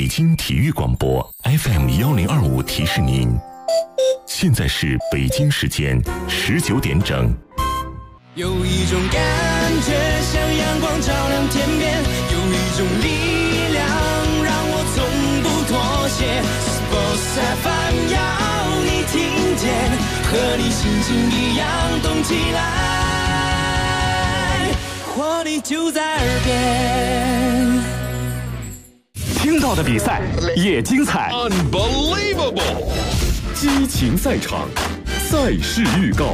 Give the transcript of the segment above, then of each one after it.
京体育广播 FM1025提示您，现在是北京时间19点整。 有一种感觉像阳光照亮天边，有一种力量让我从不妥协。Sports FM 要你听见，和你心情一样动起来，活力就在耳边。 听到的比赛也精彩 Unbelievable 激情赛场，赛事预告。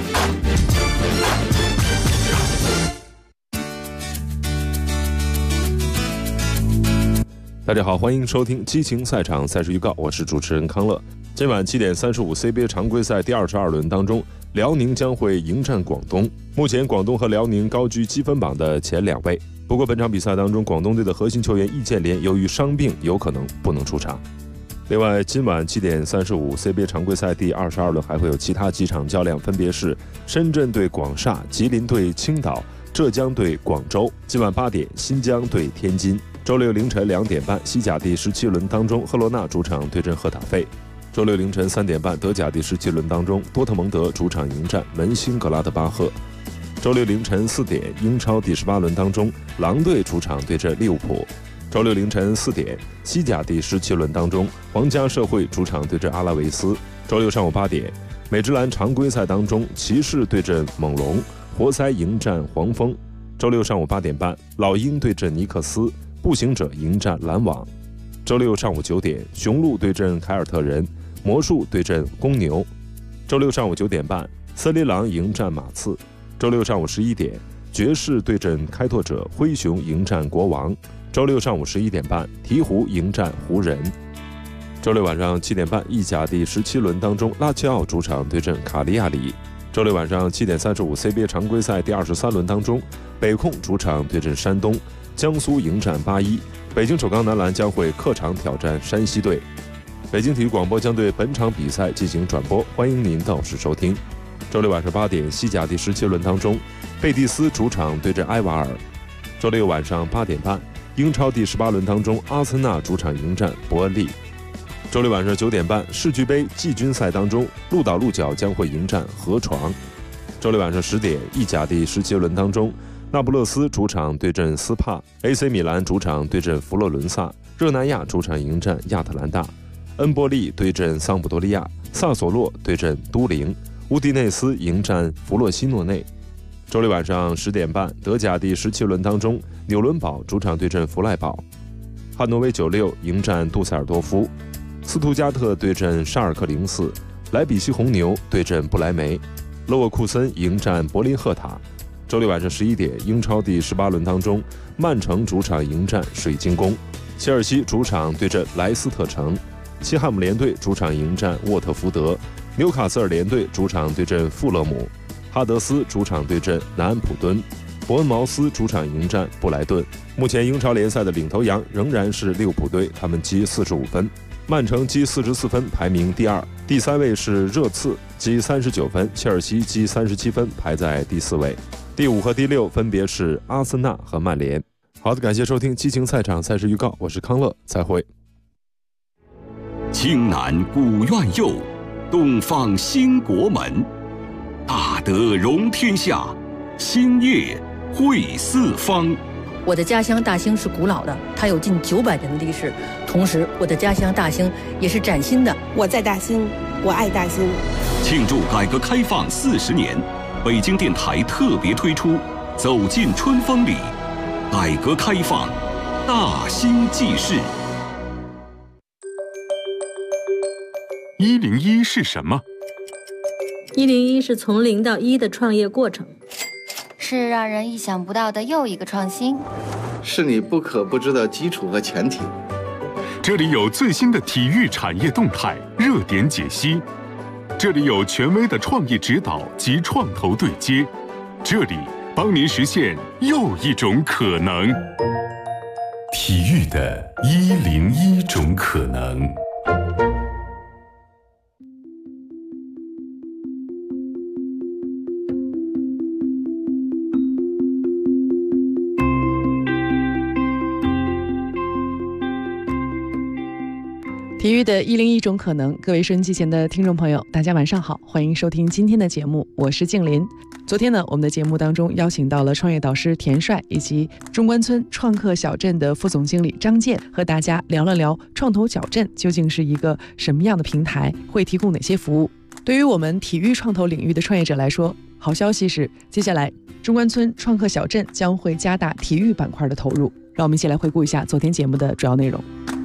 大家好，欢迎收听激情赛场赛事预告，我是主持人康乐。今晚7点35 CBA 常规赛第22轮当中，辽宁将会迎战广东。目前广东和辽宁高居积分榜的前2位。不过本场比赛当中，广东队的核心球员易建联由于伤病有可能不能出场。另外，今晚7点35 CBA 常规赛第22轮还会有其他几场较量，分别是深圳对广厦、吉林对青岛、浙江对广州。今晚8点，新疆对天津。周六凌晨2点半，西甲第17轮当中，赫罗纳主场对阵赫塔费。周六凌晨3点半，德甲第17轮当中，多特蒙德主场迎战门兴格拉德巴赫。周六凌晨4点，英超第18轮当中，狼队主场对阵利物浦。周六凌晨4点，西甲第17轮当中，皇家社会主场对阵阿拉维斯。周六上午8点，美职篮常规赛当中，骑士对阵猛龙，活塞迎战黄蜂。周六上午8点半，老鹰对阵尼克斯，步行者迎战篮网。周六上午9点，雄鹿对阵凯尔特人，魔术对阵公牛。周六上午9点半，森林狼迎战马刺。周六上午11点，爵士对阵开拓者，灰熊迎战国王。周六上午11点半，鹈鹕迎战湖人。周六晚上7点半，意甲第17轮当中，拉齐奥主场对阵卡利亚里。周六晚上7点35 CBA 常规赛第23轮当中，北控主场对阵山东，江苏迎战81。北京首钢男篮将会客场挑战山西队。北京体育广播将对本场比赛进行转播，欢迎您到时收听。周六晚上8点，西甲第17轮当中，贝蒂斯主场对阵埃瓦尔。周六晚上8点半，英超第18轮当中，阿森纳主场迎战伯恩利。周六晚上9点半，世俱杯季军赛当中，鹿岛鹿角将会迎战河床。周六晚上10点，意甲第17轮当中，那不勒斯主场对阵斯帕， AC 米兰主场对阵佛罗伦萨，热那亚主场迎战亚特兰大，恩波利对阵桑普多利亚，萨索洛对阵都灵，乌迪内斯迎战弗洛西诺内。周六晚上10点半，德甲第17轮当中，纽伦堡主场对阵弗赖堡，汉诺威96迎战杜塞尔多夫，斯图加特对阵沙尔克04，莱比锡红牛对阵不莱梅，勒沃库森迎战柏林赫塔。周六晚上11点，英超第18轮当中，曼城主场迎战水晶宫，切尔西主场对阵莱斯特城，西汉姆联队主场迎战沃特福德，纽卡斯尔联队主场对阵富勒姆，哈德斯主场对阵南安普敦，伯恩茅斯主场迎战布莱顿。目前英超联赛的领头羊仍然是利物浦队，他们积45分，曼城积44分，排名第2，第3位是热刺积39分，切尔西积37分，排在第4位。第5和第6分别是阿森纳和曼联。好的，感谢收听激情赛场赛事预告，我是康乐，再会。 京南古院佑，东方兴国门，大德容天下，兴业汇四方。 我的家乡大兴是古老的，它有近900年的历史，同时我的家乡大兴也是崭新的。 我在大兴，我爱大兴。 庆祝改革开放40年，北京电台特别推出《走进春风里》，改革开放大兴纪事。 101是什么 ？101是从0到1的创业过程， 是让人意想不到的又一个创新， 是你不可不知的基础和前提。 这里有最新的体育产业动态、热点解析，这里有权威的创意指导及创投对接，这里帮您实现又一种可能。 体育的101种可能。 体育的101种可能，各位收音机前的听众朋友，大家晚上好，欢迎收听今天的节目，我是静林。昨天呢，我们的节目当中邀请到了创业导师田帅以及中关村创客小镇的副总经理张健，和大家聊了聊创投小镇究竟是一个什么样的平台，会提供哪些服务。对于我们体育创投领域的创业者来说，好消息是，接下来中关村创客小镇将会加大体育板块的投入。让我们一起来回顾一下昨天节目的主要内容。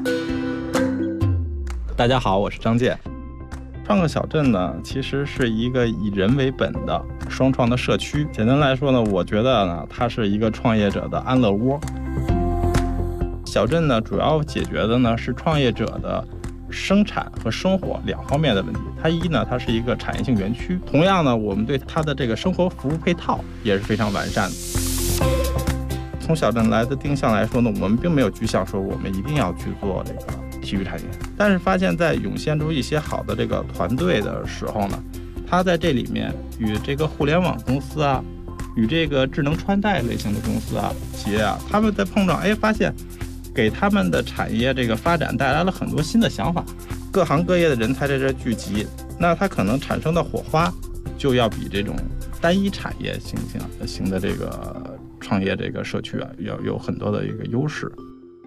大家好，我是张健。创客小镇呢，其实是一个以人为本的双创的社区。简单来说呢，我觉得呢，它是一个创业者的安乐窝。小镇呢，主要解决的呢是创业者的生产和生活两方面的问题。它是一个产业性园区。同样呢，我们对它的这个生活服务配套也是非常完善的。从小镇来的定向来说呢，我们并没有具象说我们一定要去做这个体育产业，但是发现在涌现出一些好的这个团队的时候呢，他在这里面与这个互联网公司啊，与这个智能穿戴类型的公司啊、企业啊，他们在碰撞，发现给他们的产业这个发展带来了很多新的想法，各行各业的人才在这聚集，那它可能产生的火花就要比这种单一产业型的这个创业这个社区啊，要有很多的一个优势。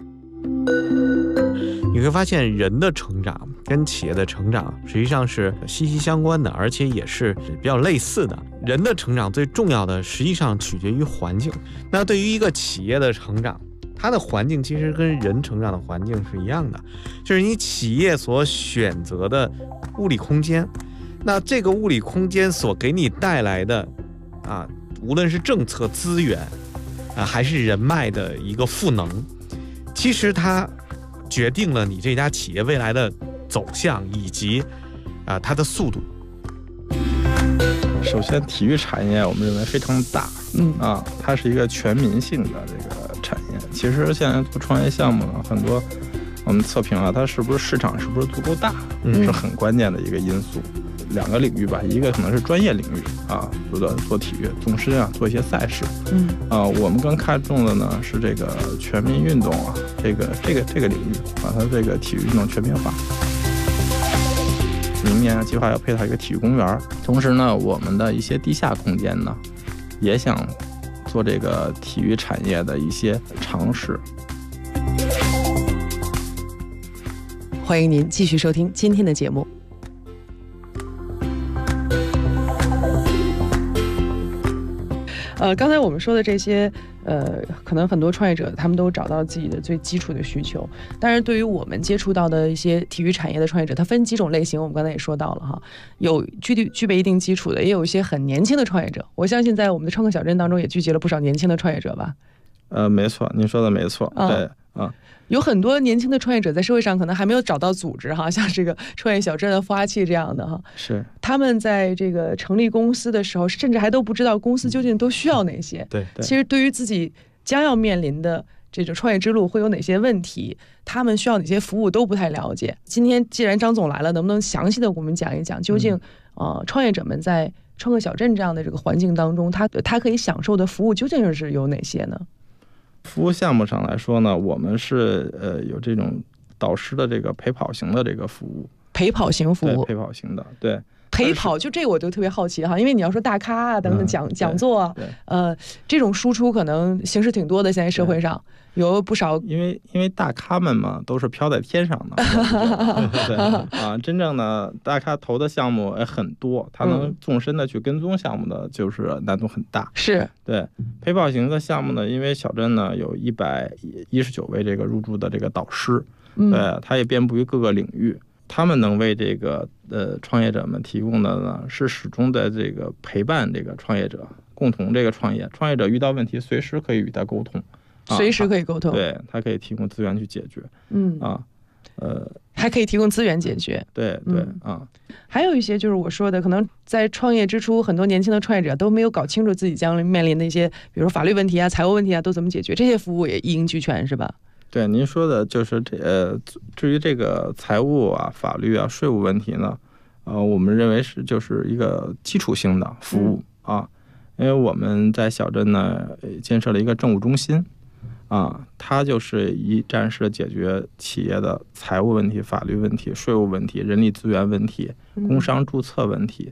你会发现人的成长跟企业的成长实际上是息息相关的，而且也是比较类似的。人的成长最重要的实际上取决于环境。那对于一个企业的成长，它的环境其实跟人成长的环境是一样的，就是你企业所选择的物理空间，那这个物理空间所给你带来的无论是政策资源还是人脉的一个赋能，其实它决定了你这家企业未来的走向以及它的速度。 首先，体育产业我们认为非常大，它是一个全民性的这个产业。其实现在做创业项目呢，很多我们测评它是不是市场是不是足够大，是很关键的一个因素。两个领域吧，一个可能是专业领域做体育纵深做一些赛事，我们更看重的呢是这个全民运动这个领域它这个体育运动全民化。明年计划要配套一个体育公园，同时呢，我们的一些地下空间呢，也想做这个体育产业的一些尝试。 欢迎您继续收听今天的节目。刚才我们说的这些，可能很多创业者他们都找到自己的最基础的需求。当然，对于我们接触到的一些体育产业的创业者，它分几种类型，我们刚才也说到了哈，有具备一定基础的，也有一些很年轻的创业者。我相信在我们的创客小镇当中也聚集了不少年轻的创业者吧？ 没错，您说的没错，对。 有很多年轻的创业者在社会上可能还没有找到组织哈，像这个创业小镇的孵化器这样的哈， 是他们在这个成立公司的时候，甚至还都不知道公司究竟都需要哪些。 对， 其实对于自己将要面临的这种创业之路会有哪些问题，他们需要哪些服务都不太了解。今天既然张总来了，能不能详细的我们讲一讲，究竟创业者们在创客小镇这样的这个环境当中，他可以享受的服务究竟是有哪些呢？ 服务项目上来说呢，我们是有这种导师的这个陪跑型的这个服务。 陪跑型服务， 对，陪跑型的，对。 陪跑就这个我就特别好奇哈，因为你要说大咖等等讲座这种输出可能形式挺多的，现在社会上有不少， 因为大咖们嘛都是飘在天上的，对真正的大咖投的项目很多，他能纵深的去跟踪项目的就是难度很大， 是对陪跑型的项目呢，因为小镇呢有119位这个入驻的这个导师，对，他也遍布于各个领域。他们能为这个创业者们提供的呢，是始终在这个陪伴这个创业者共同这个创业者遇到问题随时可以与他沟通， 随时可以沟通， 对，他可以提供资源去解决， 还可以提供资源解决， 对还有一些就是我说的，可能在创业之初，很多年轻的创业者都没有搞清楚自己将面临的一些，比如说法律问题财务问题都怎么解决，这些服务也一应俱全，是吧？ 对，您说的就是至于这个财务法律税务问题呢，我们认为就是一个基础性的服务因为我们在小镇呢建设了一个政务中心， 它就是一站式的解决企业的财务问题、法律问题、税务问题、人力资源问题、工商注册问题，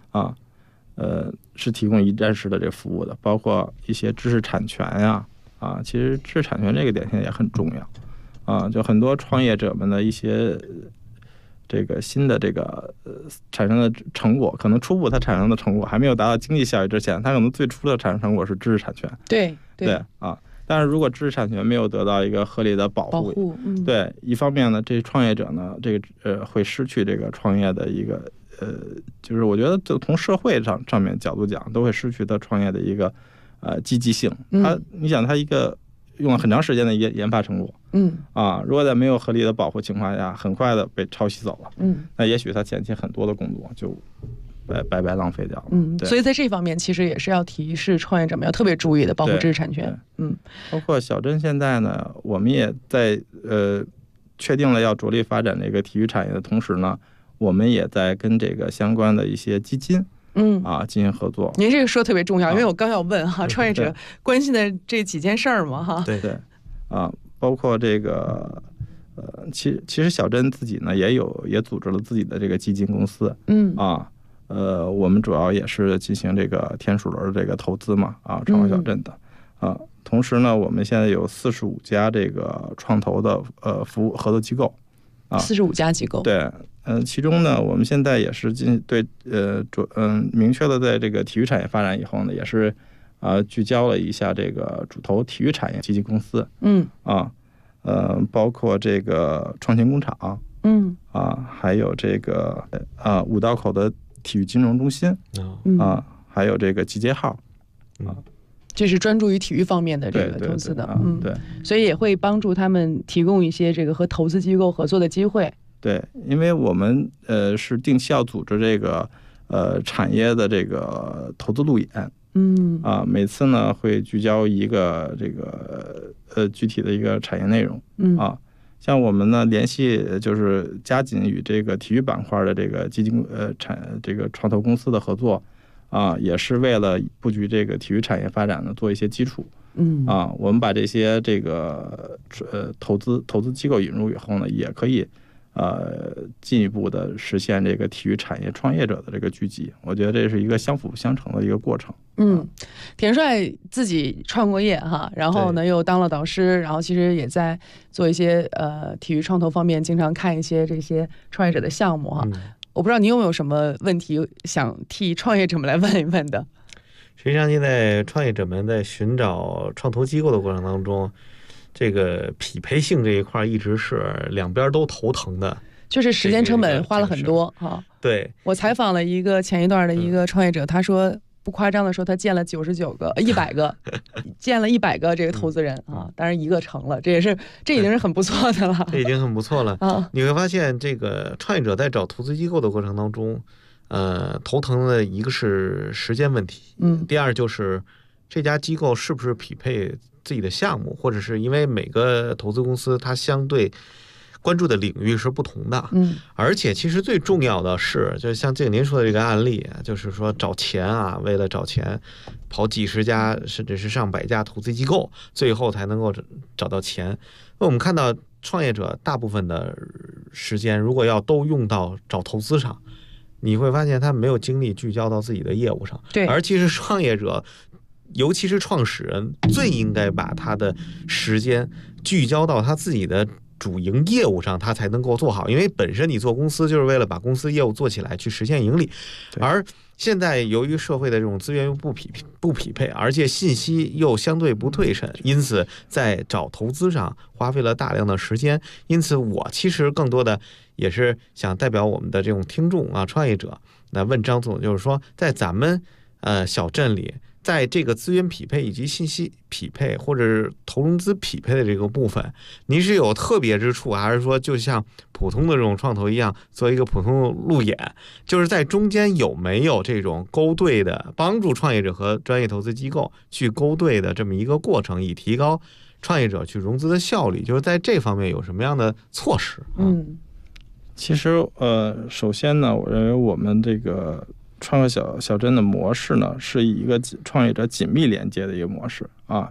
是提供一站式的这个服务的，包括一些知识产权呀，其实知识产权这个点现在也很重要，就很多创业者们的一些这个新的这个产生的成果，可能初步它产生的成果还没有达到经济效益之前，它可能最初的产生成果是知识产权， 对但是如果知识产权没有得到一个合理的保护，对，一方面呢，这创业者呢，这个会失去这个创业的一个就是我觉得就从社会上面角度讲，都会失去他创业的一个积极性。你想他一个用了很长时间的研发成果，如果在没有合理的保护情况下，很快的被抄袭走了，那也许他前期很多的工作就白浪费掉了。 所以在这方面其实也是要提示创业者们要特别注意的，保护知识产权。 包括小镇现在呢，我们也在确定了要着力发展这个体育产业的同时呢，我们也在跟这个相关的一些基金进行合作。 您这个说特别重要，因为我刚要问创业者关心的这几件事儿嘛对包括这个其实小镇自己呢也组织了自己的这个基金公司，我们主要也是进行这个天使轮的这个投资嘛，创投小镇的同时呢，我们现在有45家这个创投的服务合作机构 ，45家机构， 对，其中呢，我们现在也是明确的在这个体育产业发展以后呢，也是聚焦了一下这个主投体育产业基金公司，包括这个创新工厂，还有这个五道口的体育金融中心，还有这个集结号， 这是专注于体育方面的这个投资的， 对， 所以也会帮助他们提供一些这个和投资机构合作的机会。 对，因为我们是定期要组织这个产业的这个投资路演，每次呢会聚焦一个这个具体的一个产业内容，像我们呢联系就是加紧与这个体育板块的这个基金这个创投公司的合作。也是为了布局这个体育产业发展呢做一些基础。我们把这些这个投资机构引入以后呢，也可以进一步的实现这个体育产业创业者的这个聚集。我觉得这是一个相辅相成的一个过程。 田帅自己创过业然后呢又当了导师，然后其实也在做一些体育创投方面，经常看一些这些创业者的项目我不知道你有没有什么问题想替创业者们来问一问的。 实际上现在创业者们在寻找创投机构的过程当中，这个匹配性这一块一直是两边都头疼的， 就是时间成本花了很多对， 我采访了一个前一段的一个创业者，他说不夸张的说，他见了100个，见了100个这个投资人当然一个成了，这已经是很不错的了。 这已经很不错了你会发现，这个创业者在找投资机构的过程当中，头疼的一个是时间问题，第二就是这家机构是不是匹配自己的项目，或者是因为每个投资公司它相对关注的领域是不同的，而且其实最重要的是，就像这个您说的这个案例，就是说找钱为了找钱，跑几十家甚至是上百家投资机构，最后才能够找到钱。那我们看到创业者大部分的时间，如果要都用到找投资上，你会发现他没有精力聚焦到自己的业务上。 对， 而其实创业者，尤其是创始人，最应该把他的时间聚焦到他自己的主营业务上，他才能够做好。因为本身你做公司就是为了把公司业务做起来，去实现盈利。而现在由于社会的这种资源又不匹配，而且信息又相对不对称，因此在找投资上花费了大量的时间。因此我其实更多的也是想代表我们的这种听众创业者，那问张总，就是说在咱们小镇里，在这个资源匹配以及信息匹配或者是投融资匹配的这个部分，您是有特别之处，还是说就像普通的这种创投一样，做一个普通的路演，就是在中间有没有这种勾兑的，帮助创业者和专业投资机构去勾兑的这么一个过程，以提高创业者去融资的效率？就是在这方面有什么样的措施？ 其实首先呢，我认为我们这个创客小镇的模式呢，是一个创业者紧密连接的一个模式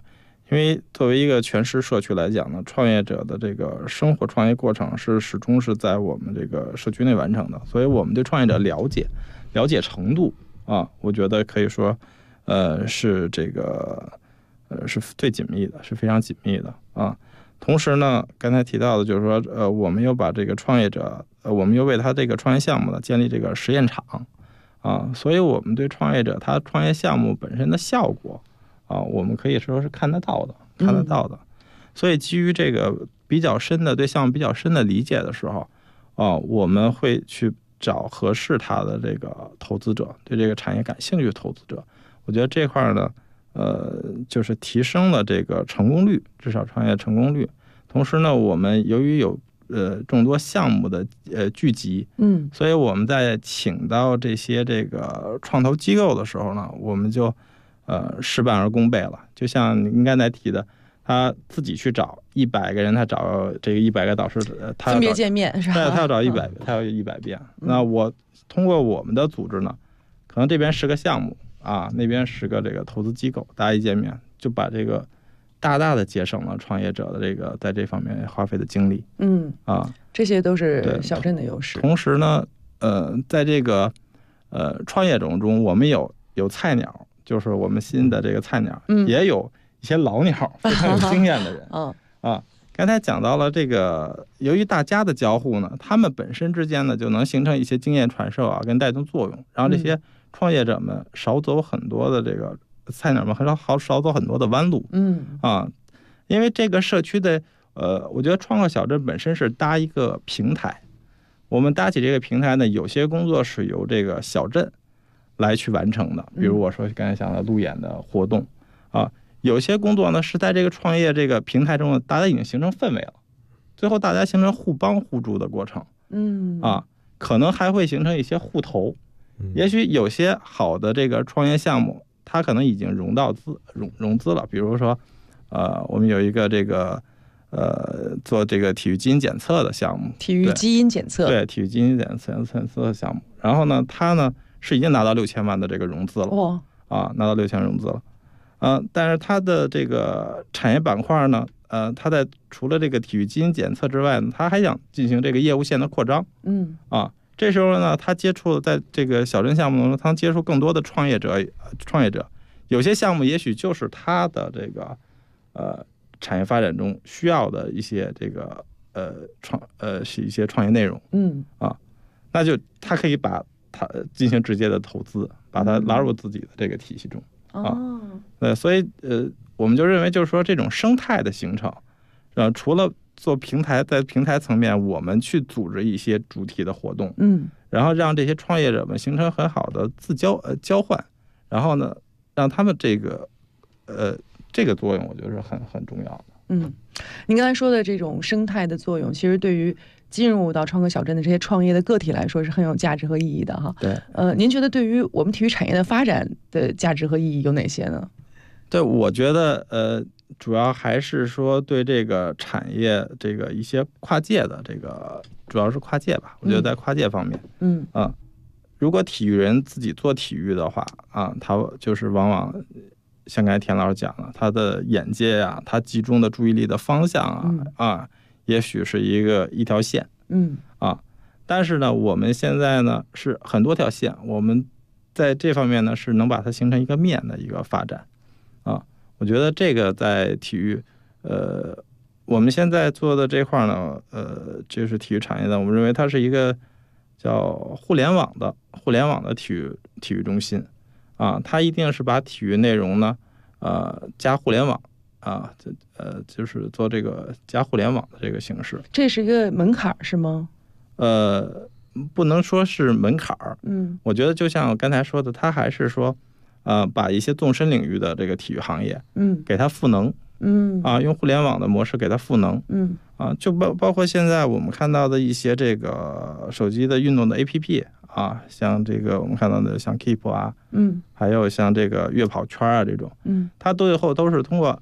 因为作为一个全市社区来讲呢，创业者的这个生活创业过程是始终是在我们这个社区内完成的，所以我们对创业者了解程度啊，我觉得可以说，是这个是最紧密的，是非常紧密的啊。同时呢，刚才提到的就是说，我们又把这个创业者，我们又为他这个创业项目呢建立这个实验场啊，所以我们对创业者他创业项目本身的效果啊，我们可以说是看得到的。所以基于这个比较深的对项目比较深的理解的时候，我们会去找合适他的这个投资者，对这个产业感兴趣的投资者。我觉得这块呢，就是提升了这个成功率，至少创业成功率。同时呢，我们由于有众多项目的聚集，所以我们在请到这些这个创投机构的时候呢，我们就事半而功倍了。就像您刚才提的，他自己去找100个人，他找这个100个导师，他分别见面是吧？ 对，他要找100，他要100遍。那我通过我们的组织呢，可能这边10个项目啊，那边10个这个投资机构，大家一见面就把这个大大的节省了创业者的这个在这方面花费的精力。 这些都是小镇的优势。 同时呢，在这个创业者中，我们有菜鸟，就是我们新的这个菜鸟，也有一些老鸟，非常有经验的人。刚才讲到了这个，由于大家的交互呢，他们本身之间呢就能形成一些经验传授啊，跟带动作用，然后这些创业者们少走很多的这个菜鸟们少走很多的弯路。因为这个社区的我觉得创客小镇本身是搭一个平台，我们搭起这个平台呢，有些工作是由这个小镇来去完成的，比如我说刚才讲的路演的活动啊。有些工作呢是在这个创业这个平台中，大家已经形成氛围了，最后大家形成互帮互助的过程。可能还会形成一些互投。也许有些好的这个创业项目，它可能已经融资了。比如说，我们有一个这个做这个体育基因检测的项目， 体育基因检测， 对，体育基因检测的项目。然后呢，它呢是已经拿到6000万的这个融资了。拿到6000融资了。但是它的这个产业板块呢，它在除了这个体育基因检测之外呢，它还想进行这个业务线的扩张。这时候呢，他接触在这个小镇项目中，他接触更多的创业者，有些项目也许就是他的这个产业发展中需要的一些这个是一些创业内容。那就他可以把它进行直接的投资，把它拉入自己的这个体系中。所以我们就认为，就是说这种生态的形成，除了做平台，在平台层面，我们去组织一些主题的活动，然后让这些创业者们形成很好的交换，然后呢，让他们这个作用，我觉得是很重要的。 您刚才说的这种生态的作用，其实对于进入到创客小镇的这些创业的个体来说是很有价值和意义的哈。 对， 您觉得对于我们体育产业的发展的价值和意义有哪些呢？ 对，我觉得主要还是说对这个产业这个一些跨界的这个，主要是跨界吧。我觉得在跨界方面，如果体育人自己做体育的话他就是往往像刚才田老师讲了，他的眼界啊，他集中的注意力的方向也许是一条线，但是呢，我们现在呢是很多条线，我们在这方面呢是能把它形成一个面的一个发展。我觉得这个在体育，我们现在做的这块呢，就是体育产业的，我们认为它是一个叫互联网的体育中心，它一定是把体育内容呢，加互联网，就是做这个加互联网的这个形式。 这是一个门槛是吗？ 不能说是门槛儿，我觉得就像我刚才说的，它还是说。把一些纵深领域的这个体育行业，给它赋能，用互联网的模式给它赋能，就包括现在我们看到的一些这个手机的运动的 APP 像这个我们看到的像 Keep 还有像这个悦跑圈这种，它最后都是通过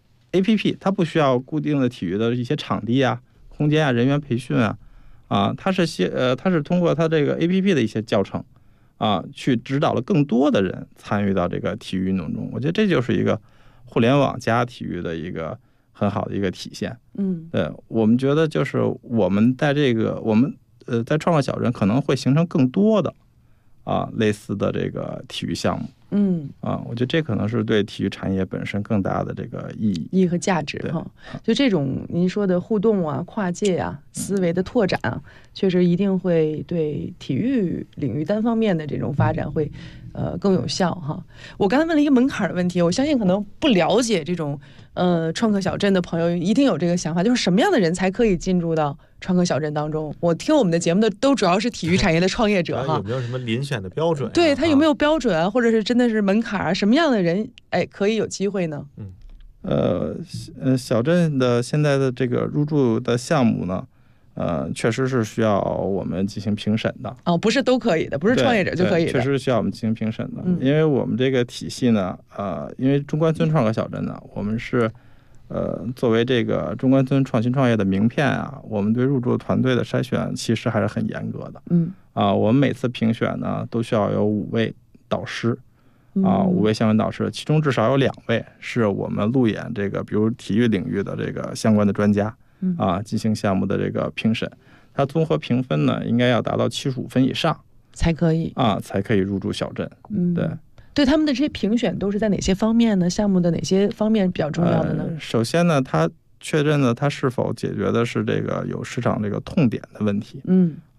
APP， 它不需要固定的体育的一些场地空间人员培训它是通过它这个 APP 的一些教程。去指导了更多的人参与到这个体育运动中，我觉得这就是一个互联网加体育的一个很好的一个体现。对，我们觉得就是我们在在创客小镇可能会形成更多的类似的这个体育项目。我觉得这可能是对体育产业本身更大的这个意义和价值哈。就这种您说的互动啊、跨界啊、思维的拓展啊，确实一定会对体育领域单方面的这种发展会更有效哈。我刚才问了一个门槛的问题，我相信可能不了解这种创客小镇的朋友一定有这个想法，就是什么样的人才可以进入到创客小镇当中？我听我们的节目的都主要是体育产业的创业者哈。 有没有什么遴选的标准？ 对，他有没有标准啊？或者是真的是门槛啊？什么样的人可以有机会呢？ 小镇的现在的这个入驻的项目呢，确实是需要我们进行评审的。 不是都可以的，不是创业者就可以的， 确实需要我们进行评审的。因为我们这个体系呢，因为中关村创客小镇呢，我们是作为这个中关村创新创业的名片啊，我们对入驻团队的筛选其实还是很严格的。我们每次评选呢，都需要有5位导师。5位相关导师，其中至少有2位是我们路演这个，比如体育领域的这个相关的专家进行项目的这个评审。它综合评分呢，应该要达到75分以上才可以才可以入驻小镇。 对他们的这些评选都是在哪些方面呢？项目的哪些方面比较重要的呢？ 首先呢，它确认了它是否解决的是这个有市场这个痛点的问题。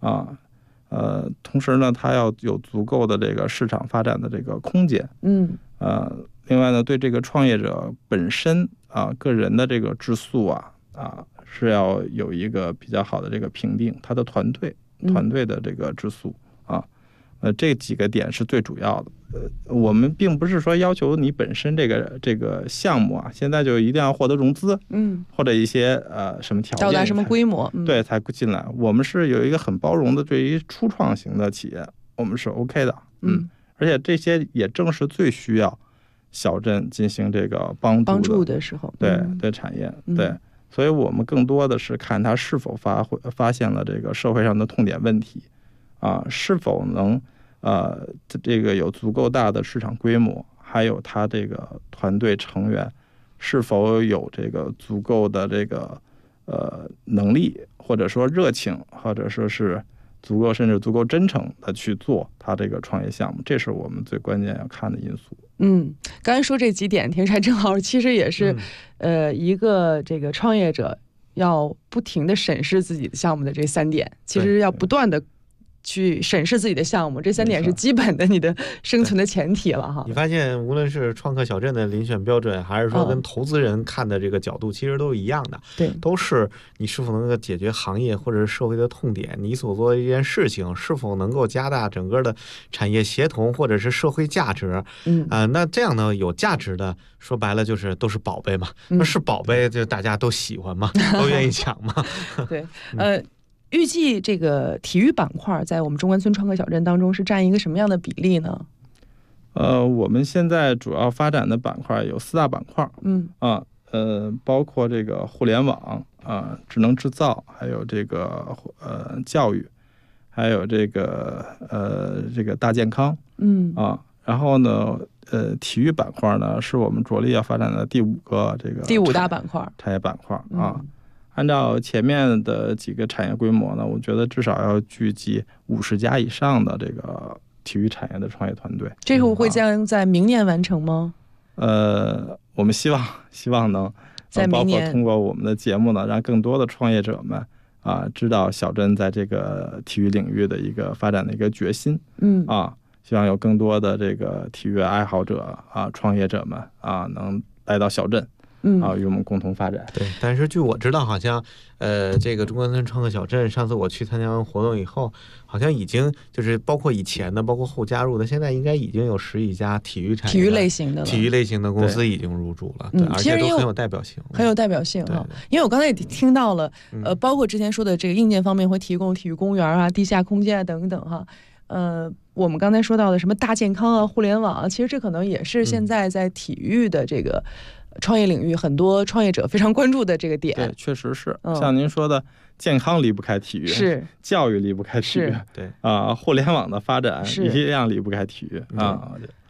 同时呢，它要有足够的这个市场发展的这个空间。另外呢，对这个创业者本身个人的这个质素是要有一个比较好的这个评定，他的团队的这个质素这几个点是最主要的。我们并不是说要求你本身这个项目现在就一定要获得融资，或者一些什么条件， 到达什么规模， 对才进来。我们是有一个很包容的，对于初创型的企业，我们是 OK 的。而且这些也正是最需要小镇进行这个帮助的时候， 对产业，对。所以我们更多的是看它是否发现了这个社会上的痛点问题，是否能这个有足够大的市场规模，还有他这个团队成员是否有这个足够的这个能力，或者说热情，或者说是足够甚至足够真诚的去做他这个创业项目，这是我们最关键要看的因素。 刚才说这几点，田帅正好其实也是一个这个创业者要不停的审视自己的项目的这3点，其实要不断的去审视自己的项目，这3点是基本的你的生存的前提了哈。 你发现无论是创客小镇的遴选标准，还是说跟投资人看的这个角度，其实都是一样的。 对， 都是你是否能够解决行业或者是社会的痛点，你所做的一件事情是否能够加大整个的产业协同或者是社会价值。那这样呢，有价值的，说白了就是都是宝贝嘛。那是宝贝，就大家都喜欢嘛，都愿意抢嘛。 对，预计这个体育板块在我们中关村创客小镇当中是占一个什么样的比例呢？ 我们现在主要发展的板块有4大板块，包括这个互联网智能制造，还有这个教育，还有这个大健康，然后呢，体育板块呢是我们着力要发展的第5 大板块产业板块按照前面的几个产业规模呢，我觉得至少要聚集50家以上的这个体育产业的创业团队。 这个会将在明年完成吗？ 我们希望能在明年， 包括通过我们的节目呢，让更多的创业者们知道小镇在这个体育领域的一个发展的一个决心。希望有更多的这个体育爱好者创业者们能来到小镇。与我们共同发展。 对，但是据我知道，好像这个中关村创客小镇，上次我去参加完活动以后，好像已经就是包括以前的，包括后加入的，现在应该已经有10几家体育产业、 体育类型的公司已经入驻了，而且都很有代表性， 很有代表性哈。因为我刚才也听到了，包括之前说的这个硬件方面会提供体育公园地下空间等等哈。我们刚才说到的什么大健康互联网其实这可能也是现在在体育的这个创业领域很多创业者非常关注的这个点。 对，确实是。像您说的，健康离不开体育， 是教育离不开体育， 对互联网的发展一样离不开体育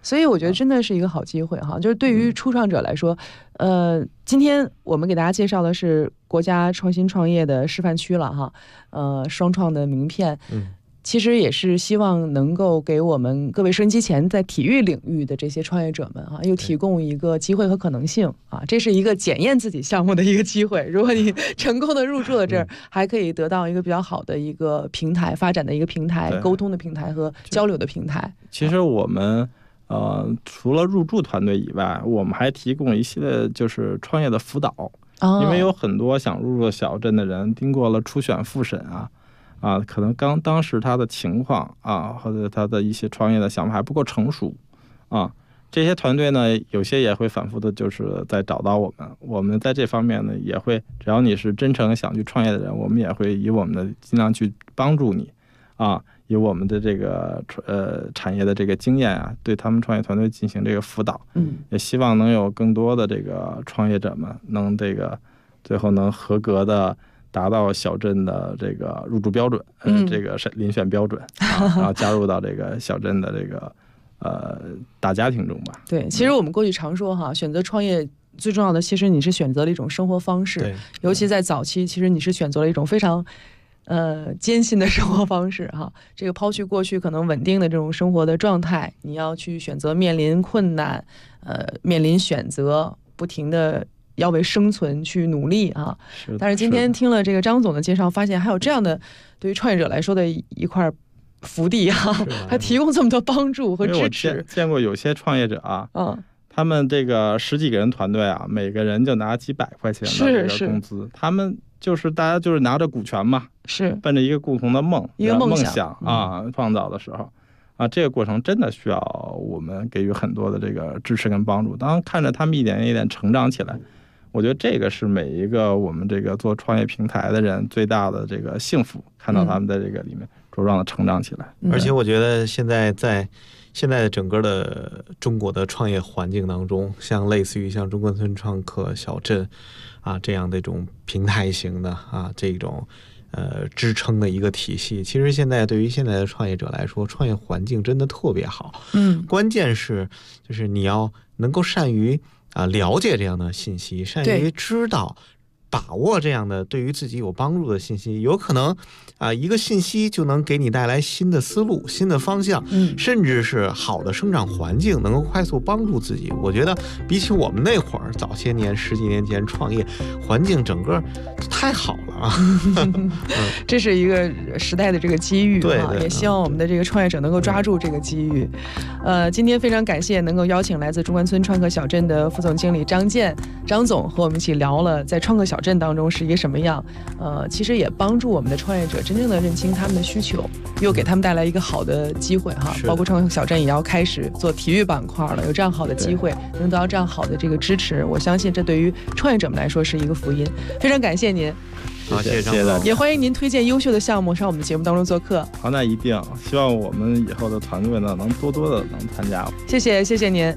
所以我觉得真的是一个好机会哈，就是对于初创者来说，今天我们给大家介绍的是国家创新创业的示范区了哈，双创的名片，其实也是希望能够给我们各位收音机前在体育领域的这些创业者们啊，又提供一个机会和可能性啊，这是一个检验自己项目的一个机会。如果你成功的入驻了这儿，还可以得到一个比较好的一个平台发展的一个平台，沟通的平台和交流的平台。 其实我们除了入驻团队以外，我们还提供一系列就是创业的辅导，因为有很多想入驻小镇的人，经过了初选复审可能当时他的情况或者他的一些创业的想法还不够成熟这些团队呢，有些也会反复的就是在找到我们在这方面呢也会，只要你是真诚想去创业的人，我们也会以我们的尽量去帮助你以我们的这个产业的这个经验对他们创业团队进行这个辅导，也希望能有更多的这个创业者们能这个最后能合格的达到小镇的这个入驻标准，这个遴选标准然后加入到这个小镇的这个大家庭中吧。对， 其实我们过去常说哈，选择创业最重要的，其实你是选择了一种生活方式，尤其在早期，其实你是选择了一种非常艰辛的生活方式哈。这个抛去过去可能稳定的这种生活的状态，你要去选择面临困难，面临选择，不停的要为生存去努力但是今天听了这个张总的介绍，发现还有这样的对于创业者来说的一块福地还提供这么多帮助和支持。 我见过有些创业者他们这个10几个人团队每个人就拿几百块钱的这个工资，他们就是大家就是拿着股权嘛，是奔着一个共同的梦想创造的时候这个过程真的需要我们给予很多的这个支持跟帮助。当看着他们一点一点成长起来，我觉得这个是每一个我们这个做创业平台的人最大的这个幸福，看到他们在这个里面茁壮的成长起来。 而且我觉得现在在现在整个的中国的创业环境当中，像类似于像中关村创客小镇这样的一种平台型的这种支撑的一个体系，其实现在对于现在的创业者来说，创业环境真的特别好。关键是就是你要能够善于了解这样的信息，善于知道把握这样的对于自己有帮助的信息，有可能一个信息就能给你带来新的思路、新的方向，甚至是好的生长环境，能够快速帮助自己。我觉得比起我们那会儿早些年10几年前创业，环境整个太好了这是一个时代的这个机遇也希望我们的这个创业者能够抓住这个机遇。今天非常感谢能够邀请来自中关村创客小镇的副总经理张健张总和我们一起聊了在创客小镇当中是一个什么样，其实也帮助我们的创业者真正的认清他们的需求，又给他们带来一个好的机会包括创客小镇也要开始做体育板块了，有这样好的机会，能得到这样好的这个支持，我相信这对于创业者们来说是一个福音。非常感谢您。 好，谢谢张总， 也欢迎您推荐优秀的项目上我们的节目当中做客。 好，那一定，希望我们以后的团队呢能多多的能参加。 谢谢您。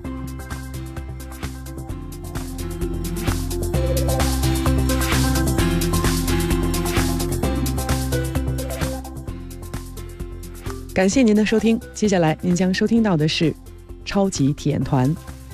感谢您的收听，接下来您将收听到的是超级体验团。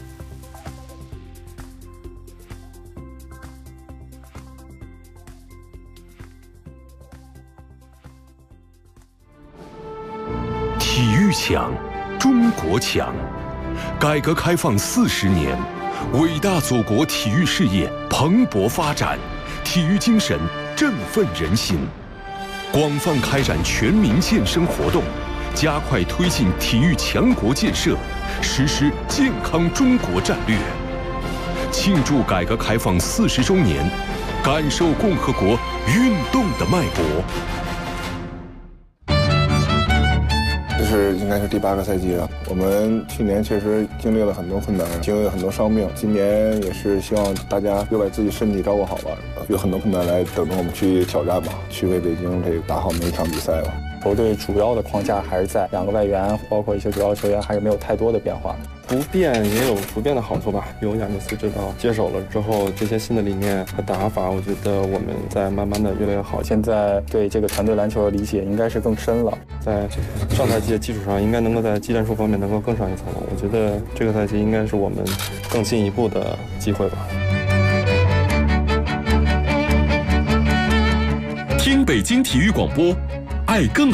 体育强，中国强。改革开放40年，伟大祖国体育事业蓬勃发展，体育精神振奋人心。广泛开展全民健身活动，加快推进体育强国建设，实施健康中国战略。庆祝改革开放40周年，感受共和国运动的脉搏。 这是应该是第8个赛季了。我们去年确实经历了很多困难，经历了很多伤病。今年也是希望大家又把自己身体照顾好吧，有很多困难来等着我们去挑战吧，去为北京这打好每一场比赛吧。 球队主要的框架还是在2个外援，包括一些主要球员还是没有太多的变化。 不变也有不变的好处吧。有亚尼斯指导接手了之后，这些新的理念和打法，我觉得我们在慢慢的越来越好。 现在对这个团队篮球的理解应该是更深了， 在上赛季的基础上，应该能够在技战术方面能够更上一层楼。我觉得这个赛季应该是我们更进一步的机会吧。 听北京体育广播，爱更好。